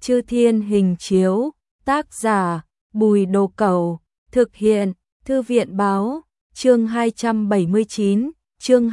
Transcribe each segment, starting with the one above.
Chư Thiên Hình Chiếu, tác giả Bùi Đồ Cẩu, thực hiện Thư viện báo, chương 279, chương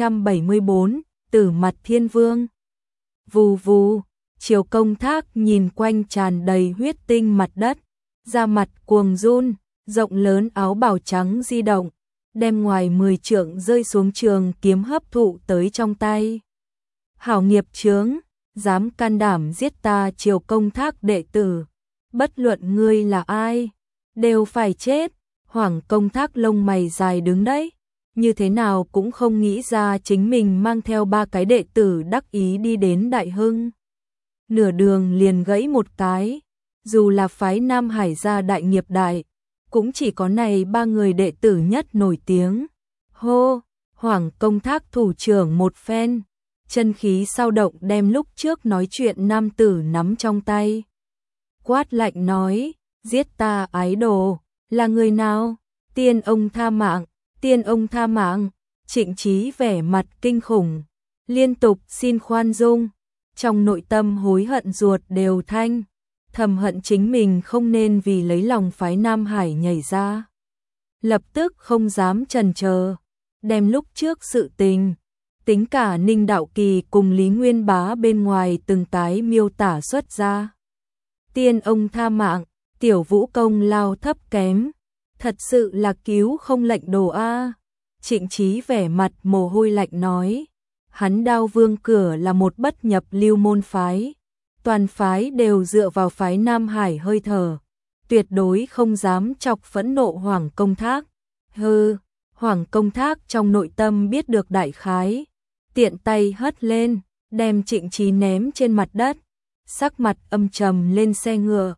274, Tử Mặt Thiên Vương. Vù vù, Triều Công Thác nhìn quanh tràn đầy huyết tinh mặt đất, da mặt cuồng run, rộng lớn áo bào trắng di động, đem ngoài 10 trượng rơi xuống trường kiếm hấp thụ tới trong tay. Hảo nghiệp chướng, dám can đảm giết ta Triều Công Thác đệ tử, bất luận ngươi là ai, đều phải chết. Hoàng Công Thác lông mày dài đứng đấy, như thế nào cũng không nghĩ ra chính mình mang theo 3 cái đệ tử đắc ý đi đến Đại Hưng. Nửa đường liền gãy một cái, dù là phái Nam Hải gia đại nghiệp đại, cũng chỉ có này 3 người đệ tử nhất nổi tiếng. Hô, Hoàng Công Thác thủ trưởng một phen, chân khí sao động đem lúc trước nói chuyện nam tử nắm trong tay. Quát lạnh nói, giết ta ái đồ, là người nào? Tiên ông tha mạng, tiên ông tha mạng. Trịnh Chí vẻ mặt kinh khủng, liên tục xin khoan dung, trong nội tâm hối hận ruột đều thanh, thầm hận chính mình không nên vì lấy lòng phái Nam Hải nhảy ra. Lập tức không dám chần chờ, đem lúc trước sự tình, tính cả Ninh Đạo Kỳ cùng Lý Nguyên Bá bên ngoài từng tái miêu tả xuất ra. Tiên ông tha mạng, tiểu vũ công lao thấp kém, thật sự là cứu không lệnh đồ a. Trịnh Chí vẻ mặt mồ hôi lạnh nói, hắn Đao Vương cửa là một bất nhập lưu môn phái, toàn phái đều dựa vào phái Nam Hải hơi thở, tuyệt đối không dám chọc phẫn nộ Hoàng Công Thác. Hừ, Hoàng Công Thác trong nội tâm biết được đại khái, tiện tay hất lên, đem Trịnh Chí ném trên mặt đất, sắc mặt âm trầm lên xe ngựa,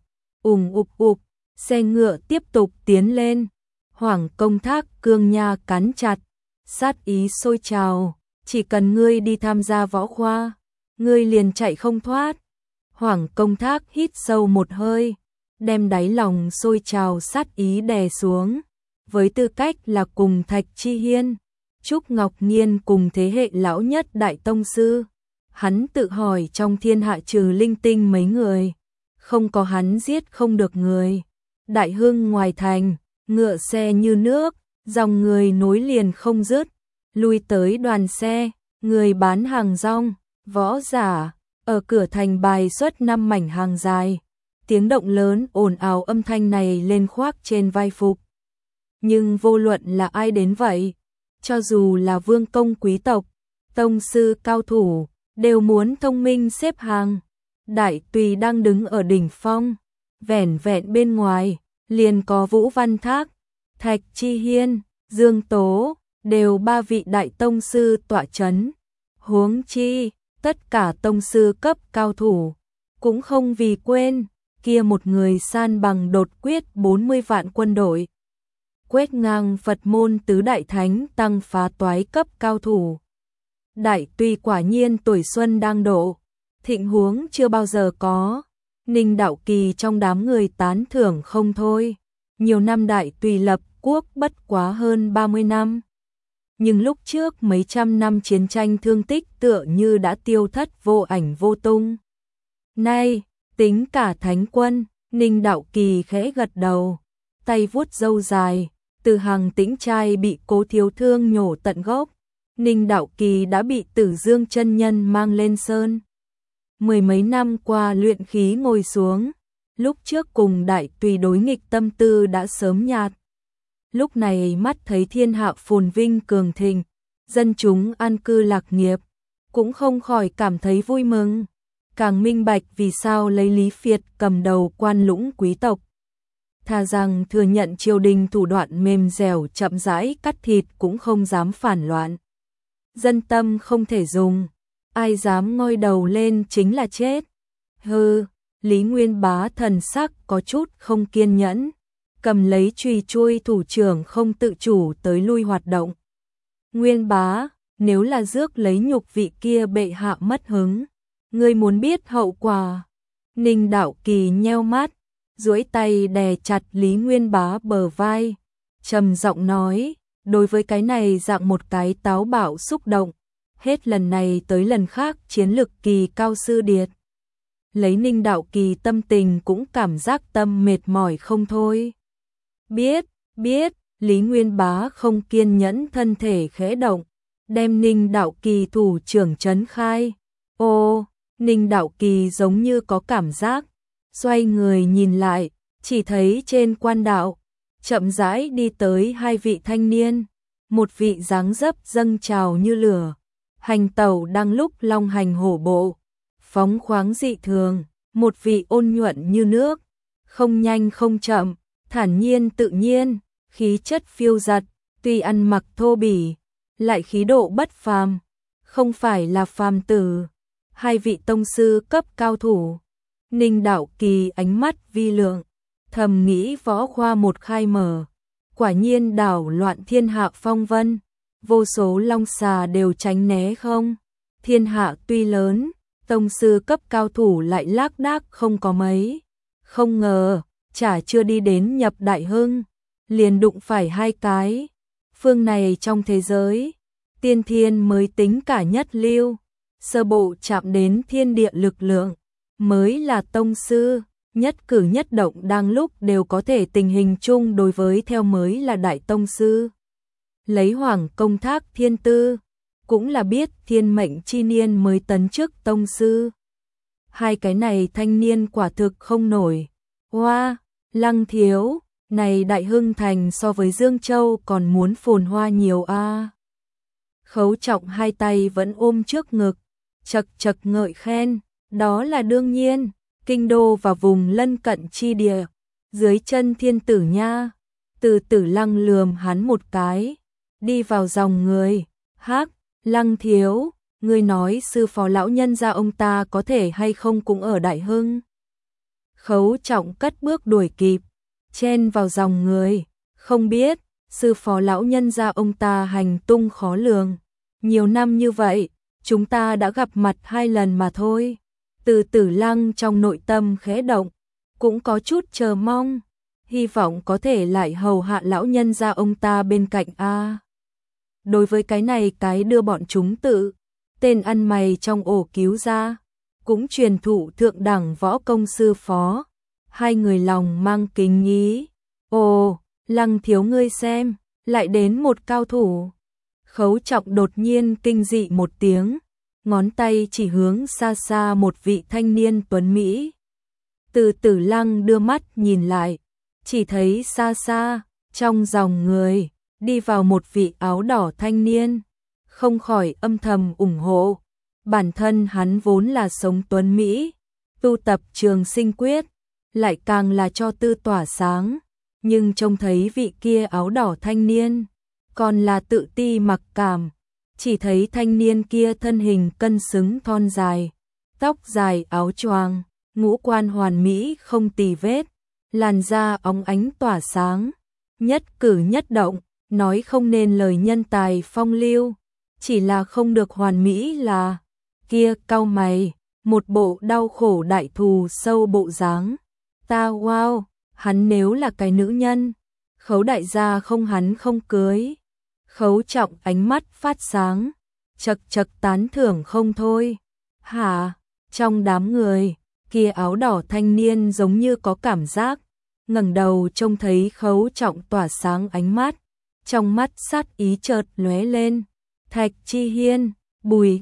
ục, xe ngựa tiếp tục tiến lên. Hoàng Công Thác cương nha cắn chặt, sát ý sôi trào, chỉ cần ngươi đi tham gia võ khoa, ngươi liền chạy không thoát. Hoàng Công Thác hít sâu một hơi, đem đáy lòng sôi trào sát ý đè xuống. Với tư cách là cùng Thạch Chi Hiên, Trúc Ngọc Nhiên cùng thế hệ lão nhất đại tông sư, hắn tự hỏi trong thiên hạ trừ linh tinh mấy người, không có hắn giết không được người. Đại Hưng ngoài thành, ngựa xe như nước, dòng người nối liền không dứt, lui tới đoàn xe, người bán hàng rong, võ giả, ở cửa thành bài xuất 5 mảnh hàng dài, tiếng động lớn ồn ào âm thanh này lên khoác trên vai phục. Nhưng vô luận là ai đến vậy, cho dù là vương công quý tộc, tông sư cao thủ, đều muốn thông minh xếp hàng. Đại Tùy đang đứng ở đỉnh phong, vẻn vẹn bên ngoài, liền có Vũ Văn Thác, Thạch Chi Hiên, Dương Tố, đều 3 vị đại tông sư tọa chấn. Huống chi, tất cả tông sư cấp cao thủ, cũng không vì quên, kia một người san bằng đột quyết 40 vạn quân đội. Quét ngang Phật môn tứ đại thánh tăng phá toái cấp cao thủ. Đại Tùy quả nhiên tuổi xuân đang độ, thịnh huống chưa bao giờ có. Ninh Đạo Kỳ trong đám người tán thưởng không thôi. Nhiều năm Đại Tùy lập quốc bất quá hơn 30 năm. Nhưng lúc trước mấy trăm năm chiến tranh thương tích tựa như đã tiêu thất vô ảnh vô tung. Nay, tính cả thánh quân, Ninh Đạo Kỳ khẽ gật đầu, tay vuốt râu dài, từ hàng tĩnh trai bị Cố Thiếu Thương nhổ tận gốc. Ninh Đạo Kỳ đã bị Tử Dương chân nhân mang lên sơn. 10 mấy năm qua luyện khí ngồi xuống, lúc trước cùng Đại Tùy đối nghịch tâm tư đã sớm nhạt. Lúc này mắt thấy thiên hạ phồn vinh cường thịnh, dân chúng an cư lạc nghiệp, cũng không khỏi cảm thấy vui mừng, càng minh bạch vì sao lấy Lý Phiệt cầm đầu quan lũng quý tộc. Thà rằng thừa nhận triều đình thủ đoạn mềm dẻo chậm rãi cắt thịt cũng không dám phản loạn. Dân tâm không thể dùng, ai dám ngoi đầu lên chính là chết. Hừ, Lý Nguyên Bá thần sắc có chút không kiên nhẫn, cầm lấy chùy chuôi thủ trưởng không tự chủ tới lui hoạt động. Nguyên Bá, nếu là rước lấy nhục vị kia bệ hạ mất hứng, ngươi muốn biết hậu quả. Ninh Đạo Kỳ nheo mắt, duỗi tay đè chặt Lý Nguyên Bá bờ vai, trầm giọng nói, đối với cái này dạng một cái táo bạo xúc động, hết lần này tới lần khác chiến lực kỳ cao sư điệt. lấy Ninh Đạo Kỳ tâm tình cũng cảm giác tâm mệt mỏi không thôi. Biết, Lý Nguyên Bá không kiên nhẫn, thân thể khẽ động, đem Ninh Đạo Kỳ thủ trưởng trấn khai. Ô, Ninh Đạo Kỳ giống như có cảm giác, xoay người nhìn lại, chỉ thấy trên quan đạo, chậm rãi đi tới hai vị thanh niên, một vị dáng dấp dâng trào như lửa, hành tẩu đang lúc long hành hổ bộ, phóng khoáng dị thường, một vị ôn nhuận như nước, không nhanh không chậm, thản nhiên tự nhiên, khí chất phiêu dật, tuy ăn mặc thô bỉ, lại khí độ bất phàm, không phải là phàm tử. Hai vị tông sư cấp cao thủ. Ninh Đạo Kỳ ánh mắt vi lượng, thầm nghĩ võ khoa một khai mở, quả nhiên đảo loạn thiên hạ phong vân, vô số long xà đều tránh né không. Thiên hạ tuy lớn, tông sư cấp cao thủ lại lác đác không có mấy. Không ngờ, chả chưa đi đến nhập đại hưng, liền đụng phải hai cái. Phương này trong thế giới, tiên thiên mới tính cả nhất lưu, sơ bộ chạm đến thiên địa lực lượng, mới là tông sư, nhất cử nhất động đang lúc đều có thể tình hình chung đối với theo mới là đại tông sư. Lấy Hoàng công thác thiên tư, cũng là biết thiên mệnh chi niên mới tấn chức tông sư. Hai cái này thanh niên quả thực không nổi. Hoa, Lăng thiếu, này Đại Hưng Thành so với Dương Châu còn muốn phồn hoa nhiều a. Khấu Trọng hai tay vẫn ôm trước ngực, chật chật ngợi khen, đó là đương nhiên, kinh đô và vùng lân cận chi địa, dưới chân thiên tử nha. Từ Tử Lăng lườm hắn một cái, đi vào dòng người, hắc, Lăng thiếu, ngươi nói sư phó lão nhân gia ông ta có thể hay không cũng ở Đại Hưng. Khấu Trọng cất bước đuổi kịp, chen vào dòng người, không biết, sư phó lão nhân gia ông ta hành tung khó lường. Nhiều năm như vậy, chúng ta đã gặp mặt 2 lần mà thôi. Từ Tử Lăng trong nội tâm khẽ động, cũng có chút chờ mong, hy vọng có thể lại hầu hạ lão nhân gia ông ta bên cạnh a. Đối với cái này cái đưa bọn chúng tự, tên ăn mày trong ổ cứu ra, cũng truyền thụ thượng đẳng võ công sư phó. Hai người lòng mang kính ý. Ồ, Lăng thiếu ngươi xem, lại đến một cao thủ. Khấu Trọng đột nhiên kinh dị một tiếng, ngón tay chỉ hướng xa xa một vị thanh niên tuấn Mỹ. Từ Tử Lăng đưa mắt nhìn lại, chỉ thấy xa xa, trong dòng người, đi vào một vị áo đỏ thanh niên, không khỏi âm thầm ủng hộ. Bản thân hắn vốn là sống tuấn Mỹ, tu tập Trường Sinh Quyết, lại càng là cho tư tỏa sáng, nhưng trông thấy vị kia áo đỏ thanh niên, còn là tự ti mặc cảm, chỉ thấy thanh niên kia thân hình cân xứng thon dài, tóc dài áo choàng, ngũ quan hoàn mỹ không tì vết, làn da óng ánh tỏa sáng, nhất cử nhất động, nói không nên lời nhân tài phong lưu, chỉ là không được hoàn mỹ là, kia cau mày, một bộ đau khổ đại thù sâu bộ dáng. Ta wow, hắn nếu là cái nữ nhân, Khấu đại gia không hắn không cưới. Khấu Trọng ánh mắt phát sáng, chật chật tán thưởng không thôi. Hả, trong đám người, kia áo đỏ thanh niên giống như có cảm giác, ngẩng đầu trông thấy Khấu Trọng tỏa sáng ánh mắt, trong mắt sát ý chợt lóe lên. Thạch Chi Hiên, Bùi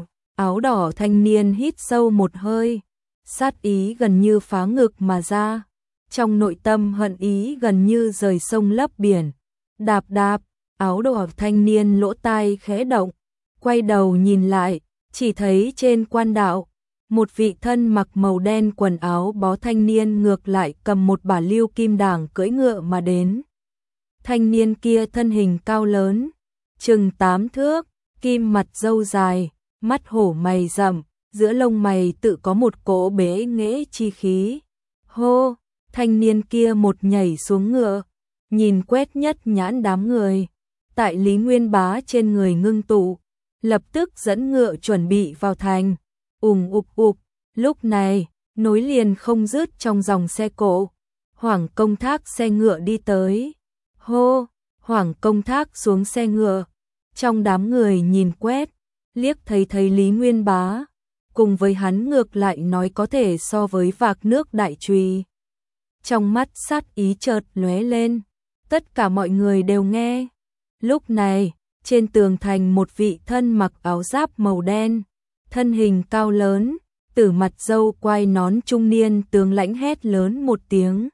áo đỏ thanh niên hít sâu một hơi, sát ý gần như phá ngực mà ra, trong nội tâm hận ý gần như rời sông lấp biển. Đạp đạp, áo đỏ thanh niên lỗ tai khẽ động, quay đầu nhìn lại, chỉ thấy trên quan đạo, một vị thân mặc màu đen quần áo bó thanh niên ngược lại cầm một bả lưu kim đảng cưỡi ngựa mà đến. Thanh niên kia thân hình cao lớn, chừng 8 thước, kim mặt râu dài, mắt hổ mày rậm, giữa lông mày tự có một cỗ bế nghệ chi khí. Hô, thanh niên kia một nhảy xuống ngựa, nhìn quét nhất nhãn đám người, tại Lý Nguyên Bá trên người ngưng tụ, lập tức dẫn ngựa chuẩn bị vào thành. Ục, lúc này, nối liền không dứt trong dòng xe cộ, Hoàng Công Thác xe ngựa đi tới. Hô, Hoàng Công Thác xuống xe ngựa, trong đám người nhìn quét, liếc thấy Lý Nguyên Bá, cùng với hắn ngược lại nói có thể so với vạc nước đại trùy. Trong mắt sát ý chợt lóe lên, tất cả mọi người đều nghe. Lúc này, trên tường thành một vị thân mặc áo giáp màu đen, thân hình cao lớn, tử mặt râu quai nón trung niên tướng lãnh hét lớn một tiếng.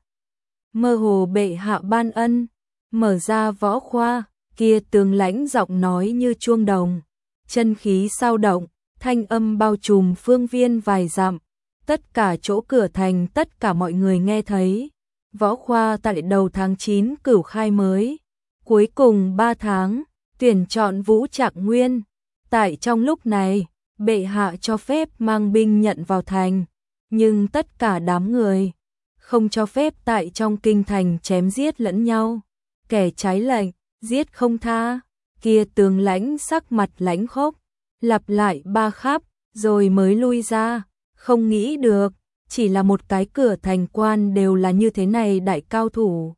Mơ hồ bệ hạ ban ân, mở ra võ khoa, kia tướng lãnh giọng nói như chuông đồng, chân khí sao động, thanh âm bao trùm phương viên vài dặm, tất cả chỗ cửa thành tất cả mọi người nghe thấy. Võ khoa tại đầu tháng 9 cửu khai mới, cuối cùng 3 tháng, tuyển chọn Vũ Trạng Nguyên. Tại trong lúc này, bệ hạ cho phép mang binh nhận vào thành, nhưng tất cả đám người không cho phép tại trong kinh thành chém giết lẫn nhau. Kẻ trái lệnh, giết không tha. Kia tướng lãnh sắc mặt lãnh khốc, lặp lại 3 khắp, rồi mới lui ra. Không nghĩ được, chỉ là một cái cửa thành quan đều là như thế này đại cao thủ.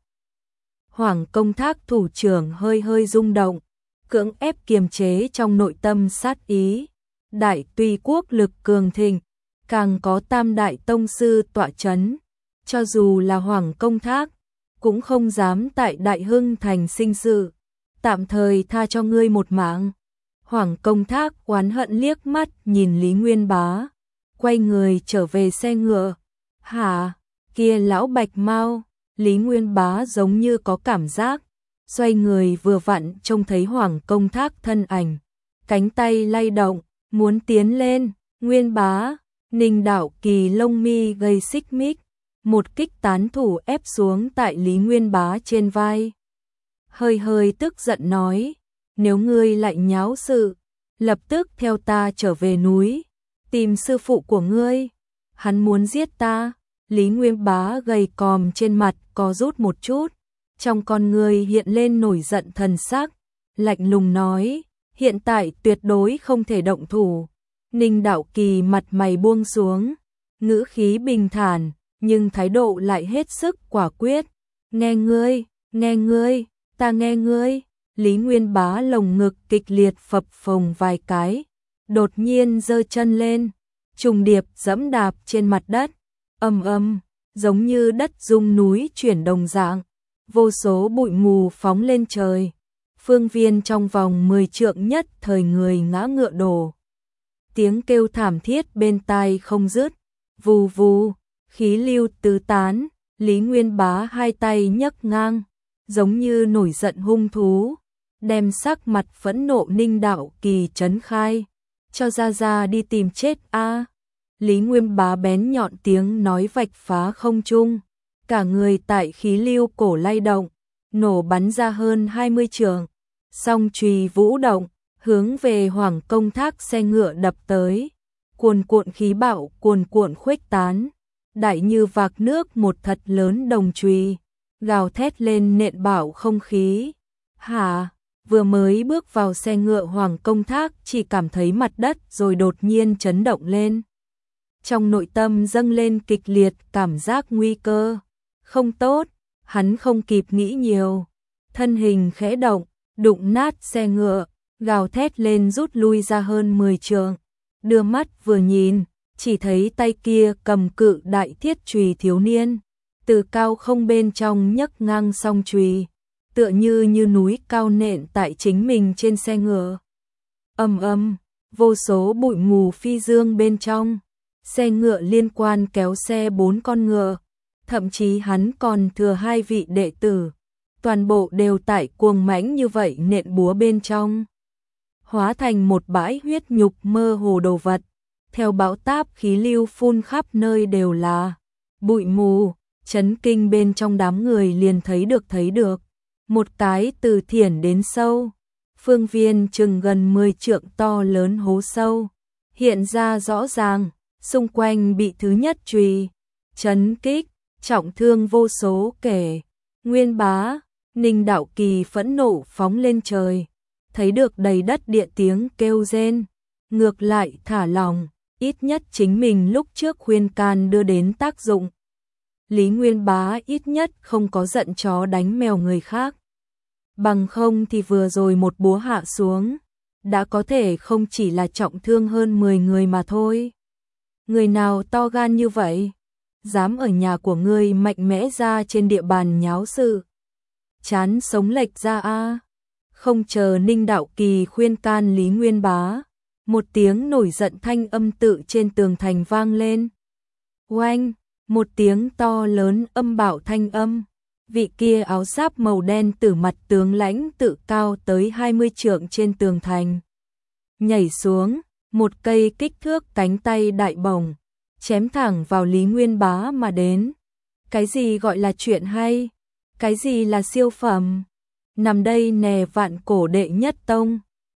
Hoàng Công Thác thủ trưởng hơi hơi rung động, cưỡng ép kiềm chế trong nội tâm sát ý. Đại Tuy quốc lực cường thịnh, càng có tam đại tông sư tọa chấn, cho dù là Hoàng Công Thác cũng không dám tại Đại Hưng thành sinh sự, tạm thời tha cho ngươi một mạng. Hoàng Công Thác oán hận liếc mắt nhìn Lý Nguyên Bá, quay người trở về xe ngựa. Hả, kia lão Bạch Mao. Lý Nguyên Bá giống như có cảm giác, xoay người vừa vặn trông thấy Hoàng Công Thác thân ảnh, cánh tay lay động, muốn tiến lên. Nguyên Bá, Ninh Đạo Kỳ lông mi gây xích mích, một kích tán thủ ép xuống tại Lý Nguyên Bá trên vai. Hơi hơi tức giận nói, nếu ngươi lại nháo sự, lập tức theo ta trở về núi, tìm sư phụ của ngươi, hắn muốn giết ta. Lý Nguyên Bá gầy còm trên mặt co rút một chút, trong con người hiện lên nổi giận thần sắc, lạnh lùng nói, hiện tại tuyệt đối không thể động thủ. Ninh Đạo Kỳ mặt mày buông xuống, ngữ khí bình thản, nhưng thái độ lại hết sức quả quyết. Nghe ngươi, ta nghe ngươi. Lý Nguyên Bá lồng ngực kịch liệt phập phồng vài cái, đột nhiên giơ chân lên, trùng điệp giẫm đạp trên mặt đất, ầm ầm, giống như đất rung núi chuyển đồng dạng, vô số bụi mù phóng lên trời. Phương viên trong vòng 10 trượng nhất thời người ngã ngựa đổ. Tiếng kêu thảm thiết bên tai không dứt, vù vù, khí lưu tứ tán. Lý Nguyên Bá hai tay nhấc ngang, giống như nổi giận hung thú, đem sắc mặt phẫn nộ Ninh Đạo Kỳ trấn khai, cho ra đi tìm chết a. Lý Nguyên Bá bén nhọn tiếng nói vạch phá không trung, cả người tại khí lưu cổ lay động, nổ bắn ra hơn 20 trường, song chùy vũ động, hướng về Hoàng Công Thác xe ngựa đập tới, cuồn cuộn khí bạo cuồn cuộn khuếch tán, đại như vạc nước một thật lớn đồng chùy, gào thét lên nện bảo không khí. Hả, vừa mới bước vào xe ngựa Hoàng Công Thác chỉ cảm thấy mặt đất rồi đột nhiên chấn động lên. Trong nội tâm dâng lên kịch liệt cảm giác nguy cơ, không tốt, hắn không kịp nghĩ nhiều, thân hình khẽ động, đụng nát xe ngựa, gào thét lên rút lui ra hơn 10 trượng, đưa mắt vừa nhìn, chỉ thấy tay kia cầm cự đại thiết chùy thiếu niên, từ cao không bên trong nhấc ngang song chùy, tựa như núi cao nện tại chính mình trên xe ngựa. Ầm ầm, vô số bụi mù phi dương bên trong. Xe ngựa liên quan kéo xe 4 con ngựa, thậm chí hắn còn thừa 2 vị đệ tử, toàn bộ đều tại cuồng mãnh như vậy nện búa bên trong, hóa thành một bãi huyết nhục mơ hồ đồ vật, theo bão táp khí lưu phun khắp nơi đều là bụi mù, chấn kinh bên trong đám người liền thấy được, một cái từ thiển đến sâu, phương viên chừng gần 10 trượng to lớn hố sâu, hiện ra rõ ràng. Xung quanh bị thứ nhất chùy chấn kích, trọng thương vô số kẻ. Nguyên Bá, Ninh Đạo Kỳ phẫn nộ phóng lên trời, thấy được đầy đất địa tiếng kêu rên, ngược lại thả lòng, ít nhất chính mình lúc trước khuyên can đưa đến tác dụng. Lý Nguyên Bá ít nhất không có giận chó đánh mèo người khác. Bằng không thì vừa rồi một búa hạ xuống, đã có thể không chỉ là trọng thương hơn 10 người mà thôi. Người nào to gan như vậy? Dám ở nhà của ngươi mạnh mẽ ra trên địa bàn nháo sự. Chán sống lệch ra a. Không chờ Ninh Đạo Kỳ khuyên can Lý Nguyên Bá, một tiếng nổi giận thanh âm tự trên tường thành vang lên. Oanh, một tiếng to lớn âm bạo thanh âm. Vị kia áo giáp màu đen tử mặt tướng lãnh tự cao tới 20 trượng trên tường thành. Nhảy xuống, một cây kích thước cánh tay đại bổng, chém thẳng vào Lý Nguyên Bá mà đến. Cái gì gọi là chuyện hay? Cái gì là siêu phẩm? Nằm đây nè vạn cổ đệ nhất tông,